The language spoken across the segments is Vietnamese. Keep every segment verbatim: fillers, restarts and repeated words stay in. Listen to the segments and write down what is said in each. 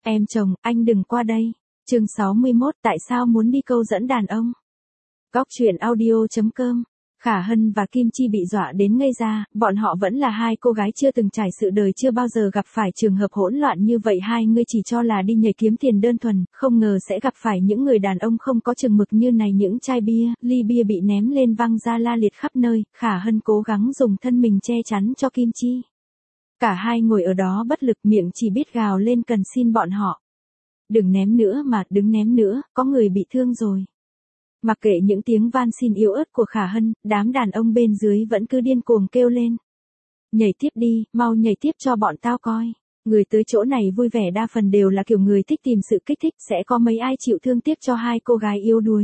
Em chồng, anh đừng qua đây. Chương sáu mươi mốt, tại sao muốn đi câu dẫn đàn ông? Góc truyện audio chấm com. Khả Hân và Kim Chi bị dọa đến ngây ra, bọn họ vẫn là hai cô gái chưa từng trải sự đời, chưa bao giờ gặp phải trường hợp hỗn loạn như vậy. Hai người chỉ cho là đi nhảy kiếm tiền đơn thuần, không ngờ sẽ gặp phải những người đàn ông không có chừng mực như này. Những chai bia, ly bia bị ném lên văng ra la liệt khắp nơi. Khả Hân cố gắng dùng thân mình che chắn cho Kim Chi. Cả hai ngồi ở đó bất lực, miệng chỉ biết gào lên cần xin bọn họ. Đừng ném nữa mà, đừng ném nữa, có người bị thương rồi. Mặc kệ những tiếng van xin yếu ớt của Khả Hân, đám đàn ông bên dưới vẫn cứ điên cuồng kêu lên. Nhảy tiếp đi, mau nhảy tiếp cho bọn tao coi. Người tới chỗ này vui vẻ đa phần đều là kiểu người thích tìm sự kích thích, sẽ có mấy ai chịu thương tiếc cho hai cô gái yếu đuối.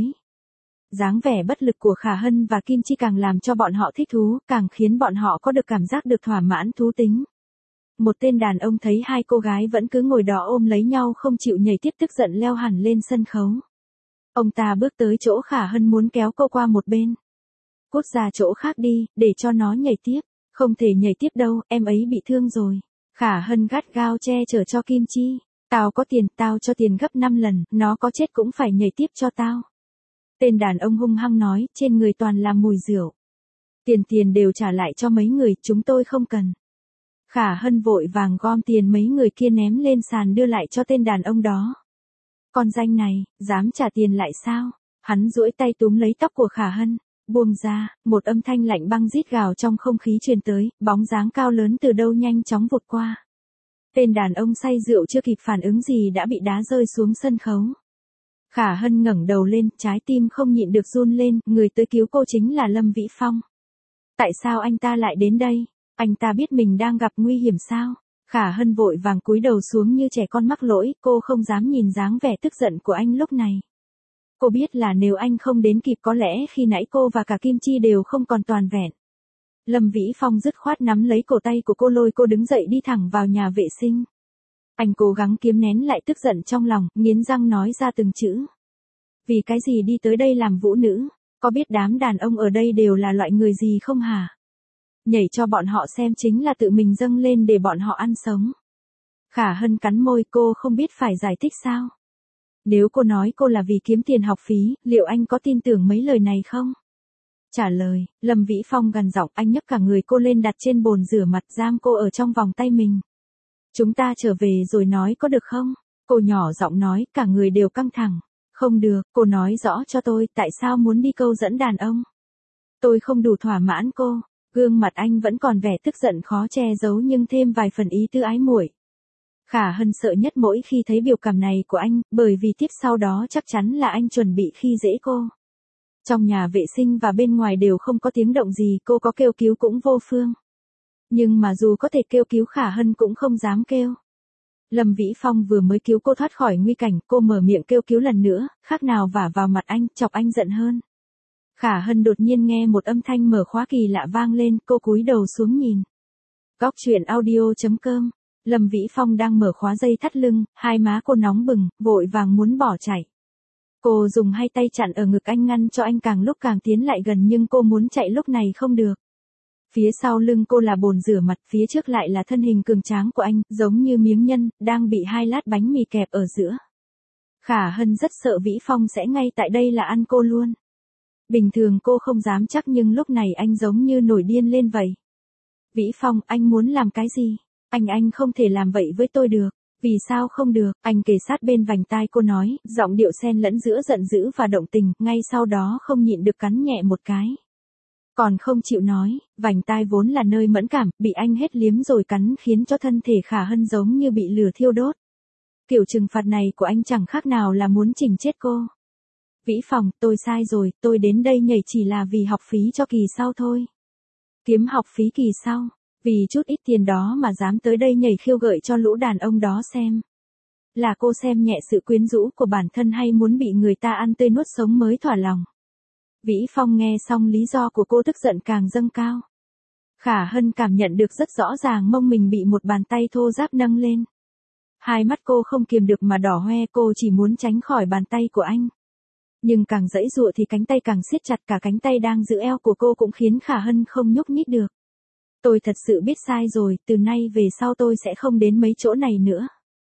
Dáng vẻ bất lực của Khả Hân và Kim Chi càng làm cho bọn họ thích thú, càng khiến bọn họ có được cảm giác được thỏa mãn thú tính. Một tên đàn ông thấy hai cô gái vẫn cứ ngồi đó ôm lấy nhau không chịu nhảy tiếp, tức giận leo hẳn lên sân khấu. Ông ta bước tới chỗ Khả Hân muốn kéo cô qua một bên. Cút ra chỗ khác đi, để cho nó nhảy tiếp. Không thể nhảy tiếp đâu, em ấy bị thương rồi. Khả Hân gắt gao che chở cho Kim Chi. Tao có tiền, tao cho tiền gấp năm lần, nó có chết cũng phải nhảy tiếp cho tao. Tên đàn ông hung hăng nói, trên người toàn là mùi rượu. Tiền tiền đều trả lại cho mấy người, chúng tôi không cần. Khả Hân vội vàng gom tiền mấy người kia ném lên sàn đưa lại cho tên đàn ông đó. Con danh này, dám trả tiền lại sao? Hắn duỗi tay túm lấy tóc của Khả Hân, buông ra, một âm thanh lạnh băng rít gào trong không khí truyền tới, bóng dáng cao lớn từ đâu nhanh chóng vụt qua. Tên đàn ông say rượu chưa kịp phản ứng gì đã bị đá rơi xuống sân khấu. Khả Hân ngẩng đầu lên, trái tim không nhịn được run lên, người tới cứu cô chính là Lâm Vĩ Phong. Tại sao anh ta lại đến đây? Anh ta biết mình đang gặp nguy hiểm sao? Khả Hân vội vàng cúi đầu xuống như trẻ con mắc lỗi, cô không dám nhìn dáng vẻ tức giận của anh lúc này. Cô biết là nếu anh không đến kịp có lẽ khi nãy cô và cả Kim Chi đều không còn toàn vẹn. Lâm Vĩ Phong dứt khoát nắm lấy cổ tay của cô lôi cô đứng dậy đi thẳng vào nhà vệ sinh. Anh cố gắng kiềm nén lại tức giận trong lòng, nghiến răng nói ra từng chữ. Vì cái gì đi tới đây làm vũ nữ? Có biết đám đàn ông ở đây đều là loại người gì không hả? Nhảy cho bọn họ xem chính là tự mình dâng lên để bọn họ ăn sống. Khả Hân cắn môi, cô không biết phải giải thích sao. Nếu cô nói cô là vì kiếm tiền học phí, liệu anh có tin tưởng mấy lời này không? Trả lời, Lâm Vĩ Phong gằn giọng, anh nhấc cả người cô lên đặt trên bồn rửa mặt, giam cô ở trong vòng tay mình. Chúng ta trở về rồi nói có được không? Cô nhỏ giọng nói, cả người đều căng thẳng. Không được, cô nói rõ cho tôi, tại sao muốn đi câu dẫn đàn ông? Tôi không đủ thỏa mãn cô. Gương mặt anh vẫn còn vẻ tức giận khó che giấu nhưng thêm vài phần ý tư ái muội. Khả Hân sợ nhất mỗi khi thấy biểu cảm này của anh, bởi vì tiếp sau đó chắc chắn là anh chuẩn bị khi dễ cô. Trong nhà vệ sinh và bên ngoài đều không có tiếng động gì, cô có kêu cứu cũng vô phương. Nhưng mà dù có thể kêu cứu Khả Hân cũng không dám kêu. Lâm Vĩ Phong vừa mới cứu cô thoát khỏi nguy cảnh, cô mở miệng kêu cứu lần nữa, khác nào vả vào mặt anh, chọc anh giận hơn. Khả Hân đột nhiên nghe một âm thanh mở khóa kỳ lạ vang lên, cô cúi đầu xuống nhìn. Góc truyện audio chấm com. Lâm Vĩ Phong đang mở khóa dây thắt lưng, hai má cô nóng bừng, vội vàng muốn bỏ chạy. Cô dùng hai tay chặn ở ngực anh ngăn cho anh càng lúc càng tiến lại gần, nhưng cô muốn chạy lúc này không được. Phía sau lưng cô là bồn rửa mặt, phía trước lại là thân hình cường tráng của anh, giống như miếng nhân, đang bị hai lát bánh mì kẹp ở giữa. Khả Hân rất sợ Vĩ Phong sẽ ngay tại đây là ăn cô luôn. Bình thường cô không dám chắc nhưng lúc này anh giống như nổi điên lên vậy. Vĩ Phong, anh muốn làm cái gì? Anh anh không thể làm vậy với tôi được. Vì sao không được? Anh kề sát bên vành tai cô nói, giọng điệu xen lẫn giữa giận dữ và động tình, ngay sau đó không nhịn được cắn nhẹ một cái. Còn không chịu nói, vành tai vốn là nơi mẫn cảm, bị anh hết liếm rồi cắn khiến cho thân thể Khả Hân giống như bị lửa thiêu đốt. Kiểu trừng phạt này của anh chẳng khác nào là muốn chỉnh chết cô. Vĩ Phong, tôi sai rồi, tôi đến đây nhảy chỉ là vì học phí cho kỳ sau thôi. Kiếm học phí kỳ sau, vì chút ít tiền đó mà dám tới đây nhảy khiêu gợi cho lũ đàn ông đó xem. Là cô xem nhẹ sự quyến rũ của bản thân hay muốn bị người ta ăn tươi nuốt sống mới thỏa lòng? Vĩ Phong nghe xong lý do của cô tức giận càng dâng cao. Khả Hân cảm nhận được rất rõ ràng mông mình bị một bàn tay thô ráp nâng lên. Hai mắt cô không kiềm được mà đỏ hoe, cô chỉ muốn tránh khỏi bàn tay của anh. Nhưng càng giãy giụa thì cánh tay càng siết chặt, cả cánh tay đang giữ eo của cô cũng khiến Khả Hân không nhúc nhích được. Tôi thật sự biết sai rồi, từ nay về sau tôi sẽ không đến mấy chỗ này nữa.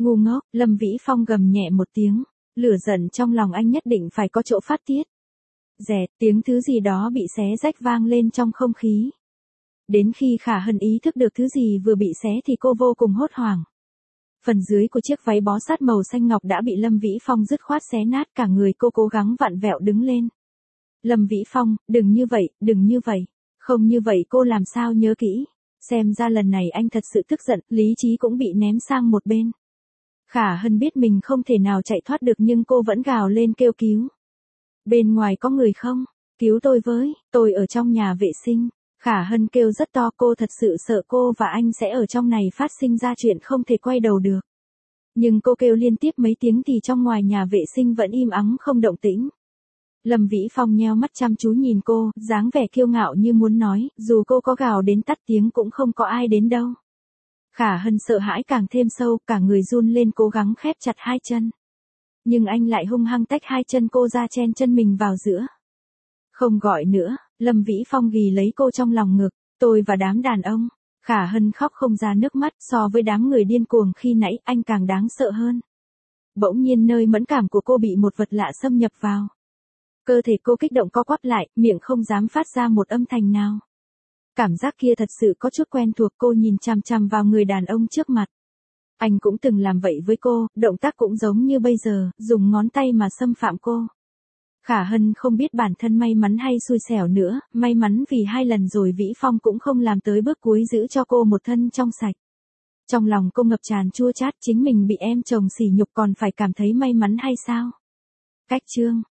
Ngu ngốc, Lâm Vĩ Phong gầm nhẹ một tiếng, lửa giận trong lòng anh nhất định phải có chỗ phát tiết. Rẹt, tiếng thứ gì đó bị xé rách vang lên trong không khí. Đến khi Khả Hân ý thức được thứ gì vừa bị xé thì cô vô cùng hốt hoảng. Phần dưới của chiếc váy bó sát màu xanh ngọc đã bị Lâm Vĩ Phong dứt khoát xé nát, cả người cô cố gắng vặn vẹo đứng lên. Lâm Vĩ Phong, đừng như vậy, đừng như vậy. Không như vậy cô làm sao nhớ kỹ. Xem ra lần này anh thật sự tức giận, lý trí cũng bị ném sang một bên. Khả Hân biết mình không thể nào chạy thoát được nhưng cô vẫn gào lên kêu cứu. Bên ngoài có người không? Cứu tôi với, tôi ở trong nhà vệ sinh. Khả Hân kêu rất to, cô thật sự sợ cô và anh sẽ ở trong này phát sinh ra chuyện không thể quay đầu được. Nhưng cô kêu liên tiếp mấy tiếng thì trong ngoài nhà vệ sinh vẫn im ắng không động tĩnh. Lâm Vĩ Phong nheo mắt chăm chú nhìn cô, dáng vẻ kiêu ngạo như muốn nói, dù cô có gào đến tắt tiếng cũng không có ai đến đâu. Khả Hân sợ hãi càng thêm sâu, cả người run lên cố gắng khép chặt hai chân. Nhưng anh lại hung hăng tách hai chân cô ra chen chân mình vào giữa. Không gọi nữa, Lâm Vĩ Phong ghì lấy cô trong lòng ngực, tôi và đám đàn ông. Khả Hân khóc không ra nước mắt, so với đám người điên cuồng khi nãy anh càng đáng sợ hơn. Bỗng nhiên nơi mẫn cảm của cô bị một vật lạ xâm nhập vào. Cơ thể cô kích động co quắp lại, miệng không dám phát ra một âm thanh nào. Cảm giác kia thật sự có chút quen thuộc, cô nhìn chằm chằm vào người đàn ông trước mặt. Anh cũng từng làm vậy với cô, động tác cũng giống như bây giờ, dùng ngón tay mà xâm phạm cô. Khả Hân không biết bản thân may mắn hay xui xẻo nữa, may mắn vì hai lần rồi Vĩ Phong cũng không làm tới bước cuối giữ cho cô một thân trong sạch. Trong lòng cô ngập tràn chua chát, chính mình bị em chồng sỉ nhục còn phải cảm thấy may mắn hay sao? Cách chương